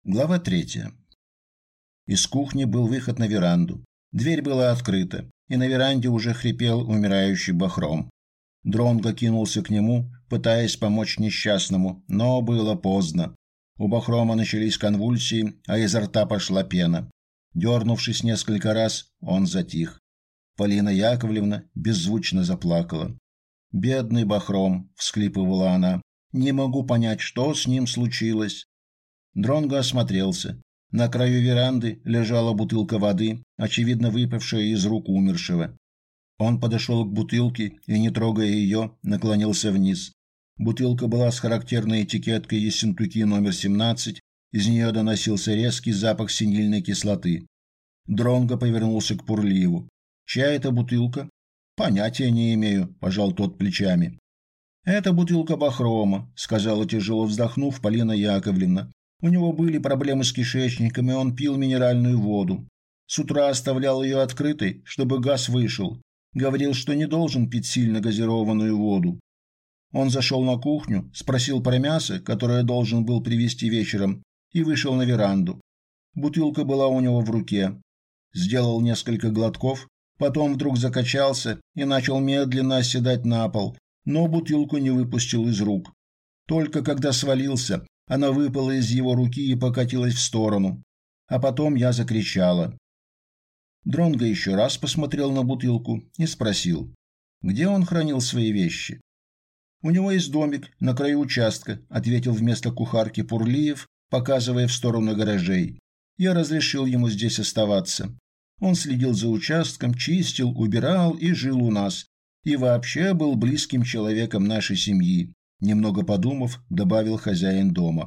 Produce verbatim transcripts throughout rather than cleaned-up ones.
Глава третья. Из кухни был выход на веранду. Дверь была открыта, и на веранде уже хрипел умирающий Бахром. Дронго кинулся к нему, пытаясь помочь несчастному, но было поздно. У Бахрома начались конвульсии, а изо рта пошла пена. Дернувшись несколько раз, он затих. Полина Яковлевна беззвучно заплакала. «Бедный Бахром», — всхлипывала она, — «не могу понять, что с ним случилось». Дронго осмотрелся. На краю веранды лежала бутылка воды, очевидно выпавшая из рук умершего. Он подошел к бутылке и, не трогая ее, наклонился вниз. Бутылка была с характерной этикеткой Ессентуки номер семнадцать, из нее доносился резкий запах синильной кислоты. Дронго повернулся к Пурлиеву. «Чья это бутылка?» «Понятия не имею», – пожал тот плечами. «Это бутылка Бахрома», – сказала, тяжело вздохнув, Полина Яковлевна. У него были проблемы с кишечником, и он пил минеральную воду. С утра оставлял ее открытой, чтобы газ вышел. Говорил, что не должен пить сильно газированную воду. Он зашел на кухню, спросил про мясо, которое должен был привезти вечером, и вышел на веранду. Бутылка была у него в руке. Сделал несколько глотков, потом вдруг закачался и начал медленно оседать на пол, но бутылку не выпустил из рук. Только когда свалился, она выпала из его руки и покатилась в сторону. А потом я закричала. Дронго еще раз посмотрел на бутылку и спросил, где он хранил свои вещи. «У него есть домик на краю участка», — ответил вместо кухарки Пурлиев, показывая в сторону гаражей. «Я разрешил ему здесь оставаться. Он следил за участком, чистил, убирал и жил у нас. И вообще был близким человеком нашей семьи». Немного подумав, добавил хозяин дома.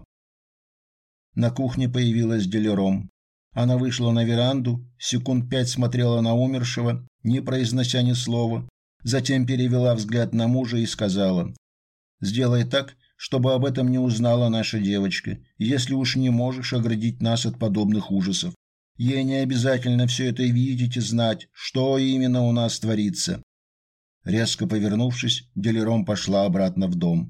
На кухне появилась Делером. Она вышла на веранду, секунд пять смотрела на умершего, не произнося ни слова, затем перевела взгляд на мужа и сказала: «Сделай так, чтобы об этом не узнала наша девочка, если уж не можешь оградить нас от подобных ужасов. Ей не обязательно все это видеть и знать, что именно у нас творится». Резко повернувшись, Делером пошла обратно в дом.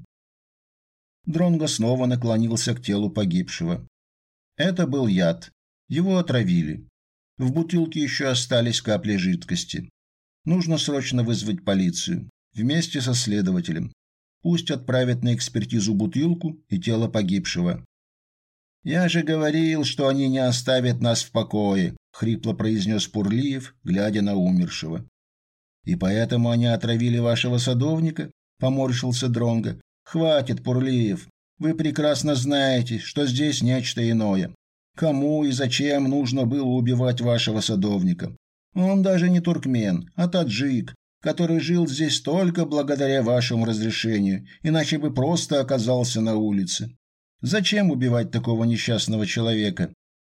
Дронго снова наклонился к телу погибшего. Это был яд. Его отравили. В бутылке еще остались капли жидкости. Нужно срочно вызвать полицию. Вместе со следователем. Пусть отправят на экспертизу бутылку и тело погибшего. «Я же говорил, что они не оставят нас в покое», — хрипло произнес Пурлиев, глядя на умершего. «И поэтому они отравили вашего садовника?» — поморщился Дронго. «Хватит, Пурлиев. Вы прекрасно знаете, что здесь нечто иное. Кому и зачем нужно было убивать вашего садовника? Он даже не туркмен, а таджик, который жил здесь только благодаря вашему разрешению, иначе бы просто оказался на улице. Зачем убивать такого несчастного человека?»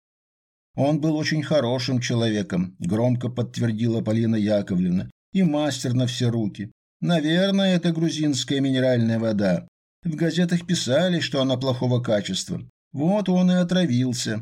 «Он был очень хорошим человеком», — громко подтвердила Полина Яковлевна, «и мастер на все руки. Наверное, это грузинская минеральная вода. В газетах писали, что она плохого качества. Вот он и отравился».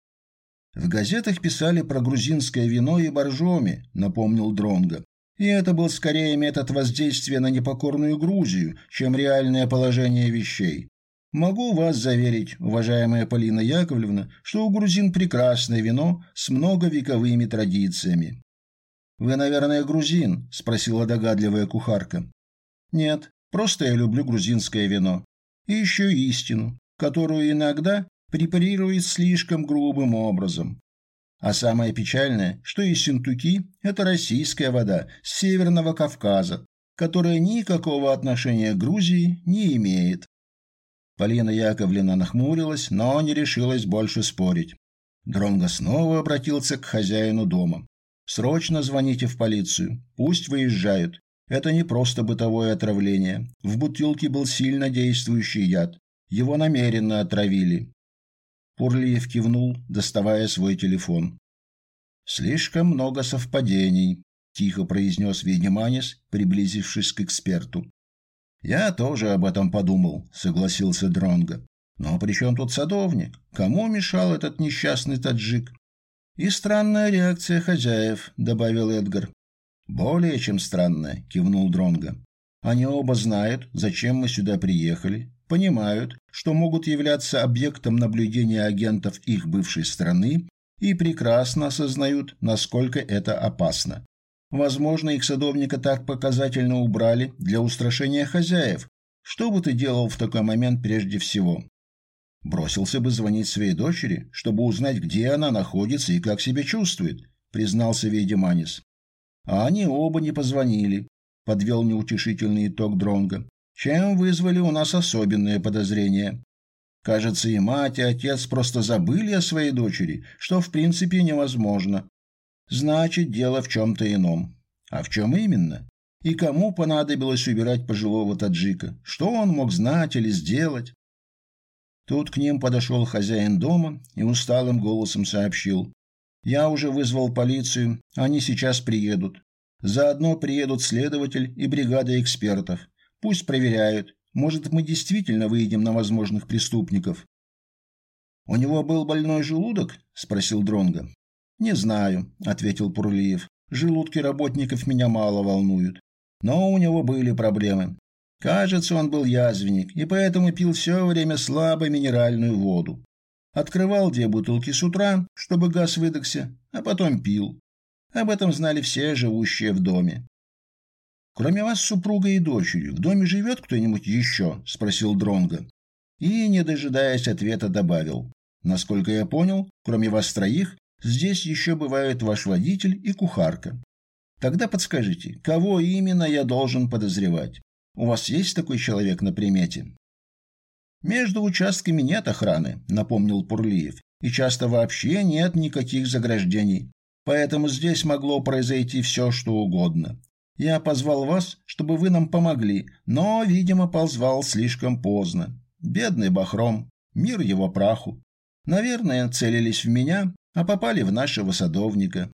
«В газетах писали про грузинское вино и боржоми», — напомнил Дронго. «И это был скорее метод воздействия на непокорную Грузию, чем реальное положение вещей. Могу вас заверить, уважаемая Полина Яковлевна, что у грузин прекрасное вино с многовековыми традициями». «Вы, наверное, грузин?» – спросила догадливая кухарка. «Нет, просто я люблю грузинское вино. И еще истину, которую иногда препарируют слишком грубым образом. А самое печальное, что Ессентуки – это российская вода с Северного Кавказа, которая никакого отношения к Грузии не имеет». Полина Яковлевна нахмурилась, но не решилась больше спорить. Дронго снова обратился к хозяину дома. «Срочно звоните в полицию. Пусть выезжают. Это не просто бытовое отравление. В бутылке был сильно действующий яд. Его намеренно отравили». Пурлиев кивнул, доставая свой телефон. «Слишком много совпадений», – тихо произнес Ведиманис, приблизившись к эксперту. «Я тоже об этом подумал», – согласился Дронго. «Но при чем тут садовник? Кому мешал этот несчастный таджик?» «И странная реакция хозяев», — добавил Эдгар. «Более чем странная», — кивнул Дронго. «Они оба знают, зачем мы сюда приехали, понимают, что могут являться объектом наблюдения агентов их бывшей страны и прекрасно осознают, насколько это опасно. Возможно, их садовника так показательно убрали для устрашения хозяев. Что бы ты делал в такой момент прежде всего? Бросился бы звонить своей дочери, чтобы узнать, где она находится и как себя чувствует, признался Вейдеманис. А они оба не позвонили, подвел неутешительный итог Дронго, чем вызвали у нас особенные подозрения. Кажется, и мать, и отец просто забыли о своей дочери, что в принципе невозможно. Значит, дело в чем-то ином. А в чем именно? И кому понадобилось убирать пожилого таджика? Что он мог знать или сделать? Тут к ним подошел хозяин дома и усталым голосом сообщил: «Я уже вызвал полицию, они сейчас приедут. Заодно приедут следователь и бригада экспертов. Пусть проверяют. Может, мы действительно выйдем на возможных преступников». «У него был больной желудок?» – спросил Дронго. «Не знаю», – ответил Пурлиев. «Желудки работников меня мало волнуют. Но у него были проблемы. Кажется, он был язвенник, и поэтому пил все время слабо минеральную воду. Открывал две бутылки с утра, чтобы газ выдохся, а потом пил. Об этом знали все живущие в доме». «Кроме вас с супругой и дочерью, в доме живет кто-нибудь еще?» – спросил Дронго. И, не дожидаясь ответа, добавил: «Насколько я понял, кроме вас троих, здесь еще бывают ваш водитель и кухарка. Тогда подскажите, кого именно я должен подозревать? У вас есть такой человек на примете?» «Между участками нет охраны», – напомнил Пурлиев, «и часто вообще нет никаких заграждений. Поэтому здесь могло произойти все, что угодно. Я позвал вас, чтобы вы нам помогли, но, видимо, позвал слишком поздно. Бедный Бахром, мир его праху. Наверное, целились в меня, а попали в нашего садовника».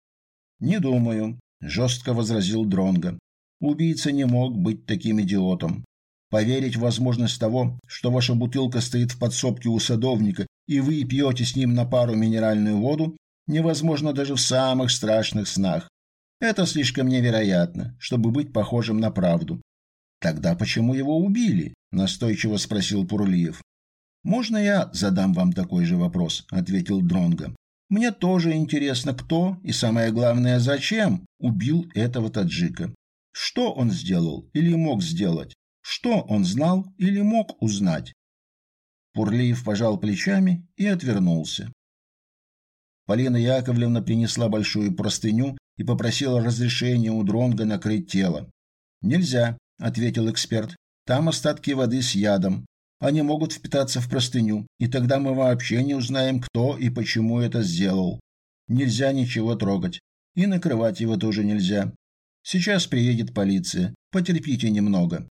«Не думаю», – жестко возразил Дронго. «Убийца не мог быть таким идиотом. Поверить в возможность того, что ваша бутылка стоит в подсобке у садовника, и вы пьете с ним на пару минеральную воду, невозможно даже в самых страшных снах. Это слишком невероятно, чтобы быть похожим на правду». «Тогда почему его убили?» – настойчиво спросил Пурлиев. «Можно я задам вам такой же вопрос?» – ответил Дронго. «Мне тоже интересно, кто и, самое главное, зачем убил этого таджика. Что он сделал или мог сделать? Что он знал или мог узнать?» Пурлиев пожал плечами и отвернулся. Полина Яковлевна принесла большую простыню и попросила разрешения у Дронго накрыть тело. «Нельзя», – ответил эксперт. «Там остатки воды с ядом. Они могут впитаться в простыню, и тогда мы вообще не узнаем, кто и почему это сделал. Нельзя ничего трогать. И накрывать его тоже нельзя. Сейчас приедет полиция. Потерпите немного».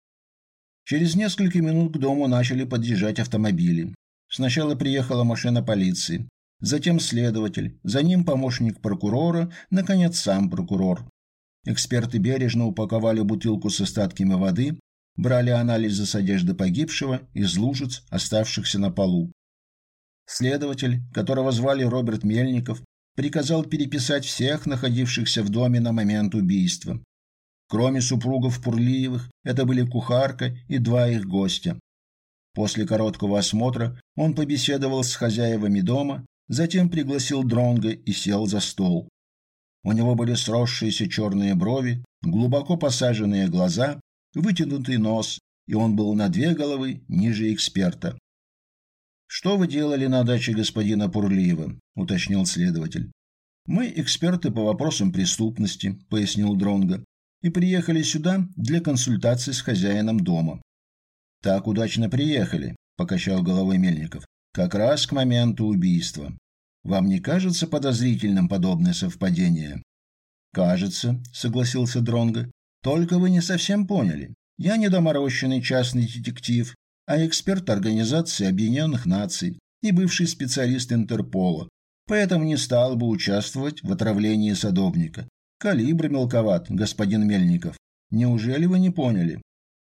Через несколько минут к дому начали подъезжать автомобили. Сначала приехала машина полиции, затем следователь, за ним помощник прокурора, наконец сам прокурор. Эксперты бережно упаковали бутылку с остатками воды, брали анализы с одежды погибшего из лужиц, оставшихся на полу. Следователь, которого звали Роберт Мельников, приказал переписать всех находившихся в доме на момент убийства. Кроме супругов Пурлиевых, это были кухарка и два их гостя. После короткого осмотра он побеседовал с хозяевами дома, затем пригласил Дронго и сел за стол. У него были сросшиеся черные брови, глубоко посаженные глаза, вытянутый нос, и он был на две головы ниже эксперта. «Что вы делали на даче господина Пурлиева?» – уточнил следователь. «Мы эксперты по вопросам преступности», – пояснил Дронго, «и приехали сюда для консультации с хозяином дома». «Так удачно приехали», – покачал головой Мельников, – «как раз к моменту убийства. Вам не кажется подозрительным подобное совпадение?» «Кажется», – согласился Дронго. «Только вы не совсем поняли. Я не доморощенный частный детектив, а эксперт Организации Объединенных Наций и бывший специалист Интерпола, поэтому не стал бы участвовать в отравлении садовника. Калибр мелковат, господин Мельников. Неужели вы не поняли?»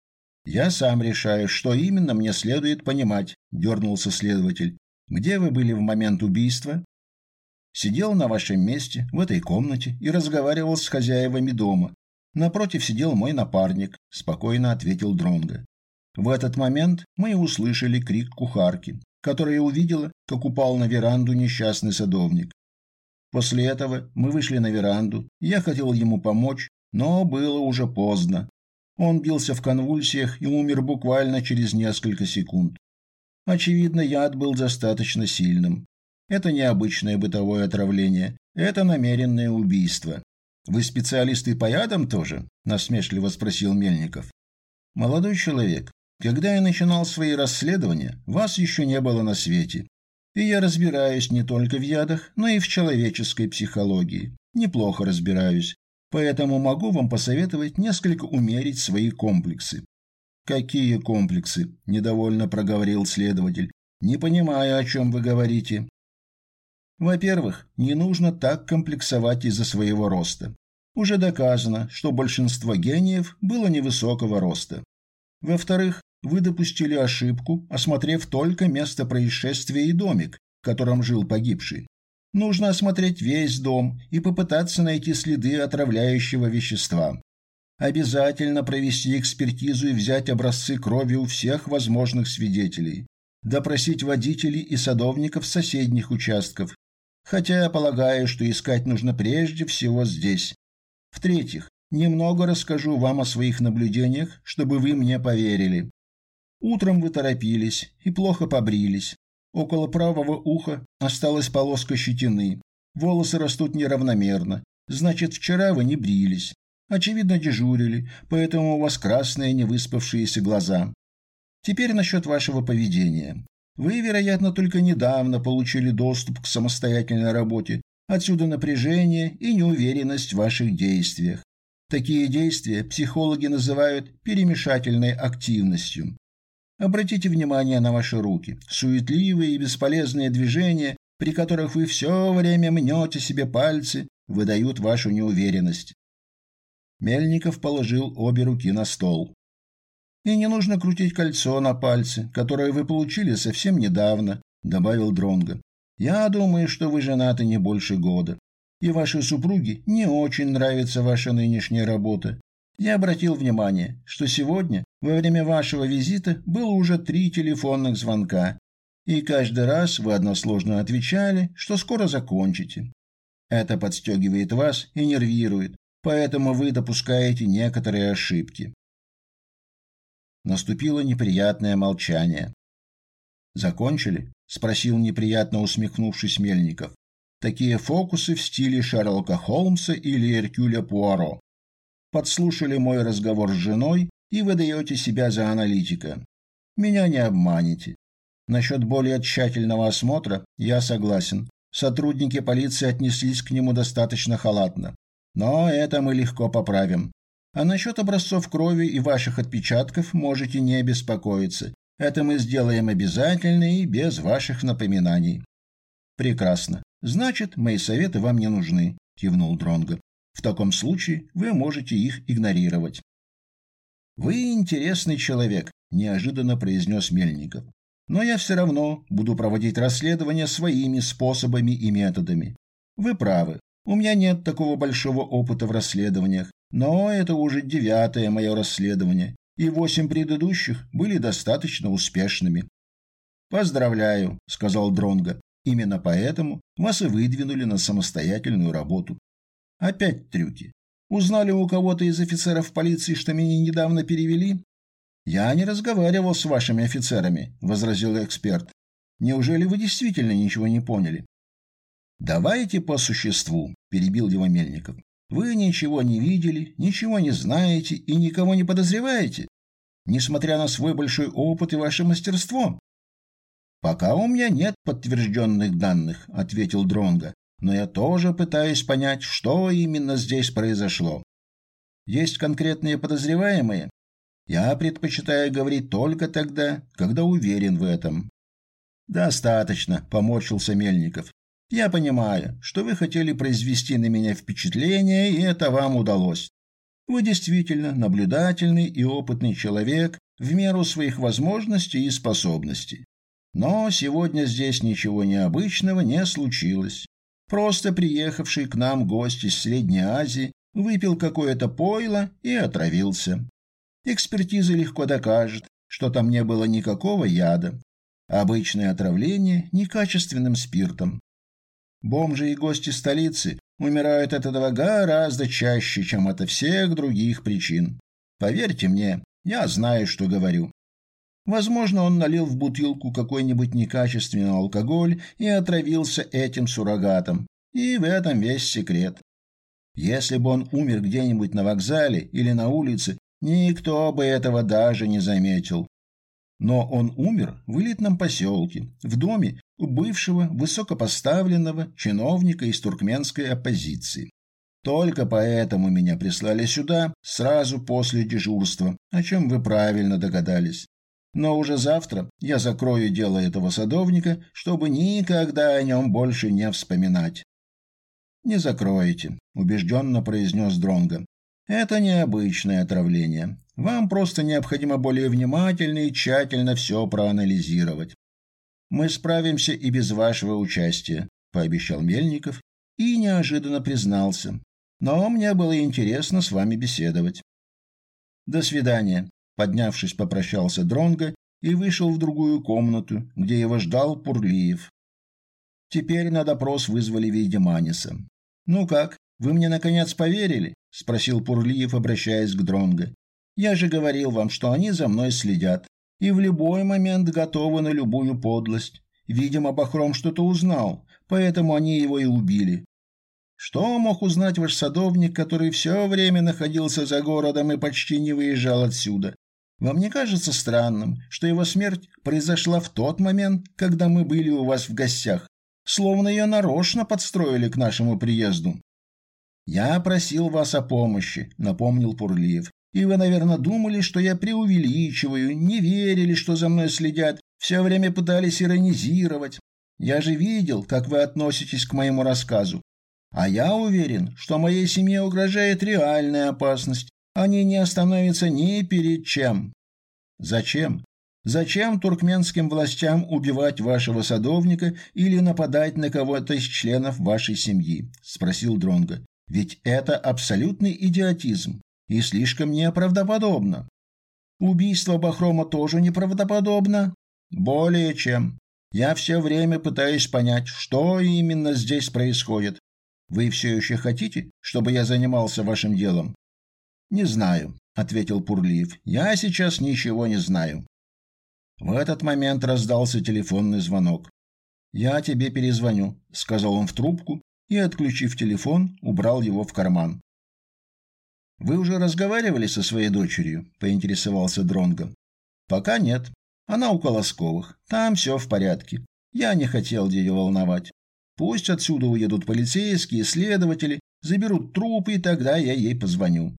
«Я сам решаю, что именно мне следует понимать», – дернулся следователь. «Где вы были в момент убийства?» «Сидел на вашем месте, в этой комнате, и разговаривал с хозяевами дома. Напротив сидел мой напарник», – спокойно ответил Дронго. В этот момент мы услышали крик кухарки, которая увидела, как упал на веранду несчастный садовник. После этого мы вышли на веранду, я хотел ему помочь, но было уже поздно. Он бился в конвульсиях и умер буквально через несколько секунд. Очевидно, яд был достаточно сильным. Это не обычное бытовое отравление, это намеренное убийство. Вы специалисты по ядам тоже? Насмешливо спросил Мельников. Молодой человек, когда я начинал свои расследования, вас еще не было на свете. И я разбираюсь не только в ядах, но и в человеческой психологии. Неплохо разбираюсь. Поэтому могу вам посоветовать несколько умерить свои комплексы. Какие комплексы? Недовольно проговорил следователь. Не понимаю, о чем вы говорите. Во-первых, не нужно так комплексовать из-за своего роста. Уже доказано, что большинство гениев было невысокого роста. Во-вторых, вы допустили ошибку, осмотрев только место происшествия и домик, в котором жил погибший. Нужно осмотреть весь дом и попытаться найти следы отравляющего вещества. Обязательно провести экспертизу и взять образцы крови у всех возможных свидетелей. Допросить водителей и садовников соседних участков. Хотя я полагаю, что искать нужно прежде всего здесь. В-третьих, немного расскажу вам о своих наблюдениях, чтобы вы мне поверили. Утром вы торопились и плохо побрились. Около правого уха осталась полоска щетины. Волосы растут неравномерно. Значит, вчера вы не брились. Очевидно, дежурили, поэтому у вас красные невыспавшиеся глаза. Теперь насчет вашего поведения. Вы, вероятно, только недавно получили доступ к самостоятельной работе. Отсюда напряжение и неуверенность в ваших действиях. Такие действия психологи называют перемешательной активностью. Обратите внимание на ваши руки. Суетливые и бесполезные движения, при которых вы все время мнете себе пальцы, выдают вашу неуверенность. Мельников положил обе руки на стол. И не нужно крутить кольцо на пальце, которое вы получили совсем недавно, добавил Дронго. Я думаю, что вы женаты не больше года, и вашей супруге не очень нравится ваша нынешняя работа. Я обратил внимание, что сегодня, во время вашего визита, было уже три телефонных звонка, и каждый раз вы односложно отвечали, что скоро закончите. Это подстегивает вас и нервирует, поэтому вы допускаете некоторые ошибки. Наступило неприятное молчание. «Закончили?» – спросил неприятно усмехнувшись Мельников. «Такие фокусы в стиле Шерлока Холмса или Эркюля Пуаро. Подслушали мой разговор с женой и выдаете себя за аналитика. Меня не обманете. Насчет более тщательного осмотра я согласен. Сотрудники полиции отнеслись к нему достаточно халатно. Но это мы легко поправим. А насчет образцов крови и ваших отпечатков можете не беспокоиться. Это мы сделаем обязательно и без ваших напоминаний». «Прекрасно. Значит, мои советы вам не нужны», – кивнул Дронго. «В таком случае вы можете их игнорировать». «Вы интересный человек», – неожиданно произнес Мельников. «Но я все равно буду проводить расследование своими способами и методами. Вы правы. У меня нет такого большого опыта в расследованиях, но это уже девятое мое расследование, и восемь предыдущих были достаточно успешными». «Поздравляю», — сказал Дронго. «Именно поэтому вас и выдвинули на самостоятельную работу». «Опять трюки. Узнали у кого-то из офицеров полиции, что меня недавно перевели?» «Я не разговаривал с вашими офицерами», — возразил эксперт. «Неужели вы действительно ничего не поняли?» «Давайте по существу», – перебил его Мельников. «Вы ничего не видели, ничего не знаете и никого не подозреваете, несмотря на свой большой опыт и ваше мастерство». «Пока у меня нет подтвержденных данных», – ответил Дронго, «но я тоже пытаюсь понять, что именно здесь произошло. Есть конкретные подозреваемые? Я предпочитаю говорить только тогда, когда уверен в этом». «Достаточно», – поморщился Мельников. «Я понимаю, что вы хотели произвести на меня впечатление, и это вам удалось. Вы действительно наблюдательный и опытный человек в меру своих возможностей и способностей. Но сегодня здесь ничего необычного не случилось. Просто приехавший к нам гость из Средней Азии выпил какое-то пойло и отравился. Экспертиза легко докажет, что там не было никакого яда. Обычное отравление некачественным спиртом. Бомжи и гости столицы умирают от этого гораздо чаще, чем от всех других причин. Поверьте мне, я знаю, что говорю. Возможно, он налил в бутылку какой-нибудь некачественный алкоголь и отравился этим суррогатом. И в этом весь секрет. Если бы он умер где-нибудь на вокзале или на улице, никто бы этого даже не заметил. Но он умер в элитном поселке, в доме у бывшего высокопоставленного чиновника из туркменской оппозиции. Только поэтому меня прислали сюда сразу после дежурства, о чем вы правильно догадались. Но уже завтра я закрою дело этого садовника, чтобы никогда о нем больше не вспоминать. Не закроете, убежденно произнес Дронго. Это необычное отравление. Вам просто необходимо более внимательно и тщательно все проанализировать. Мы справимся и без вашего участия, пообещал Мельников и неожиданно признался. Но мне было интересно с вами беседовать. До свидания, поднявшись, попрощался Дронго и вышел в другую комнату, где его ждал Пурлиев. Теперь на допрос вызвали Вейдеманиса. Ну как, вы мне наконец поверили? Спросил Пурлиев, обращаясь к Дронго. Я же говорил вам, что они за мной следят и в любой момент готовы на любую подлость. Видимо, Бахром что-то узнал, поэтому они его и убили. Что мог узнать ваш садовник, который все время находился за городом и почти не выезжал отсюда? Вам не кажется странным, что его смерть произошла в тот момент, когда мы были у вас в гостях, словно ее нарочно подстроили к нашему приезду? Я просил вас о помощи, напомнил Пурлиев. И вы, наверное, думали, что я преувеличиваю, не верили, что за мной следят, все время пытались иронизировать. Я же видел, как вы относитесь к моему рассказу. А я уверен, что моей семье угрожает реальная опасность. Они не остановятся ни перед чем. Зачем? Зачем туркменским властям убивать вашего садовника или нападать на кого-то из членов вашей семьи? Спросил Дронго. Ведь это абсолютный идиотизм и слишком неправдоподобно. Убийство Бахрома тоже неправдоподобно? Более чем. Я все время пытаюсь понять, что именно здесь происходит. Вы все еще хотите, чтобы я занимался вашим делом? Не знаю, ответил Пурлиев. Я сейчас ничего не знаю. В этот момент раздался телефонный звонок. Я тебе перезвоню, сказал он в трубку и, отключив телефон, убрал его в карман. Вы уже разговаривали со своей дочерью? Поинтересовался Дронго. Пока нет. Она у Колосковых. Там все в порядке. Я не хотел ее волновать. Пусть отсюда уедут полицейские, следователи, заберут труп, и тогда я ей позвоню.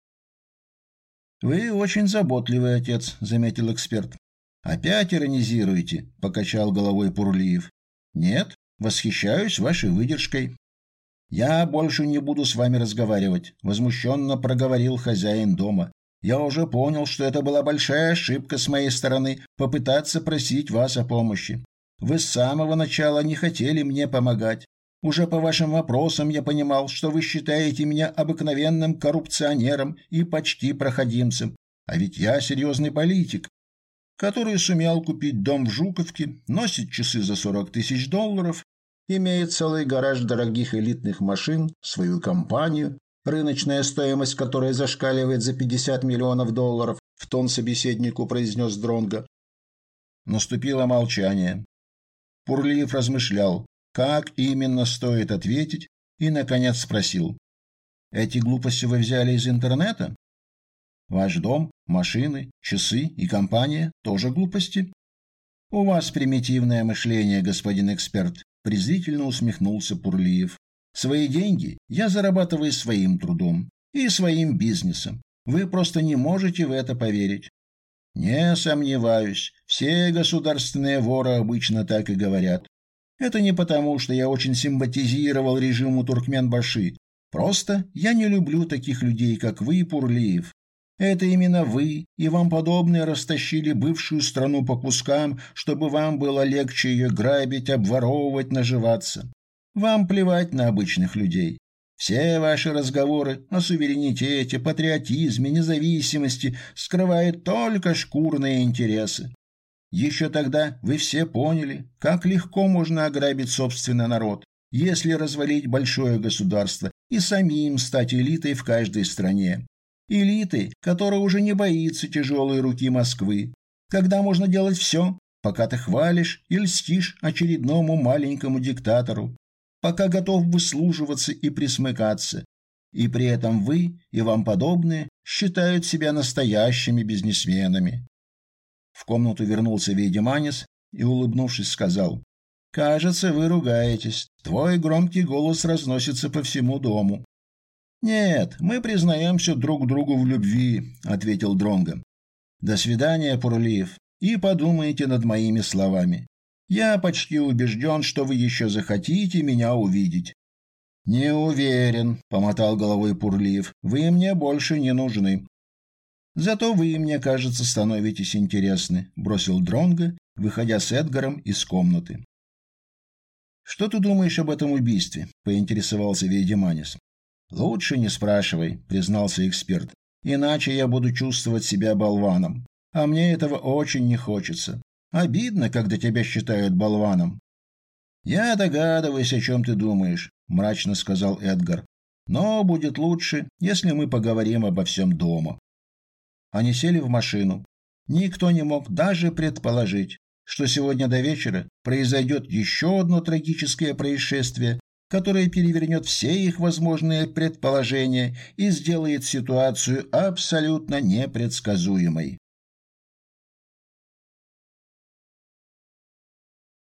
Вы очень заботливый отец, заметил эксперт. Опять иронизируете, покачал головой Пурлиев. Нет, восхищаюсь вашей выдержкой. Я больше не буду с вами разговаривать, возмущенно проговорил хозяин дома. Я уже понял, что это была большая ошибка с моей стороны попытаться просить вас о помощи. Вы с самого начала не хотели мне помогать. Уже по вашим вопросам я понимал, что вы считаете меня обыкновенным коррупционером и почти проходимцем. А ведь я серьезный политик, который сумел купить дом в Жуковке, носит часы за сорок тысяч долларов, имеет целый гараж дорогих элитных машин, свою компанию, рыночная стоимость которой зашкаливает за пятьдесят миллионов долларов, в тон собеседнику произнес Дронго. Наступило молчание. Пурлиев размышлял, как именно стоит ответить, и, наконец, спросил. «Эти глупости вы взяли из интернета? Ваш дом, машины, часы и компания тоже глупости?» «У вас примитивное мышление, господин эксперт», – презрительно усмехнулся Пурлиев. «Свои деньги я зарабатываю своим трудом и своим бизнесом. Вы просто не можете в это поверить». «Не сомневаюсь, все государственные воры обычно так и говорят. Это не потому, что я очень симпатизировал режиму Туркменбаши. Просто я не люблю таких людей, как вы, Пурлиев. Это именно вы и вам подобные растащили бывшую страну по кускам, чтобы вам было легче ее грабить, обворовывать, наживаться. Вам плевать на обычных людей. Все ваши разговоры о суверенитете, патриотизме, независимости скрывают только шкурные интересы. Еще тогда вы все поняли, как легко можно ограбить собственный народ, если развалить большое государство и самим стать элитой в каждой стране. Элитой, которая уже не боится тяжелой руки Москвы, когда можно делать все, пока ты хвалишь и льстишь очередному маленькому диктатору, пока готов выслуживаться и присмыкаться, и при этом вы и вам подобные считают себя настоящими бизнесменами. В комнату вернулся Вейдеманис и, улыбнувшись, сказал: «Кажется, вы ругаетесь. Твой громкий голос разносится по всему дому». «Нет, мы признаемся друг другу в любви», — ответил Дронго. «До свидания, Пурлиев, и подумайте над моими словами. Я почти убежден, что вы еще захотите меня увидеть». «Не уверен», — помотал головой Пурлиев. «Вы мне больше не нужны». «Зато вы, мне кажется, становитесь интересны», — бросил Дронго, выходя с Эдгаром из комнаты. «Что ты думаешь об этом убийстве?» — поинтересовался Вейдеманис. «Лучше не спрашивай», — признался эксперт. «Иначе я буду чувствовать себя болваном. А мне этого очень не хочется. Обидно, когда тебя считают болваном». «Я догадываюсь, о чем ты думаешь», — мрачно сказал Эдгар. «Но будет лучше, если мы поговорим обо всем дома». Они сели в машину. Никто не мог даже предположить, что сегодня до вечера произойдет еще одно трагическое происшествие, которое перевернет все их возможные предположения и сделает ситуацию абсолютно непредсказуемой.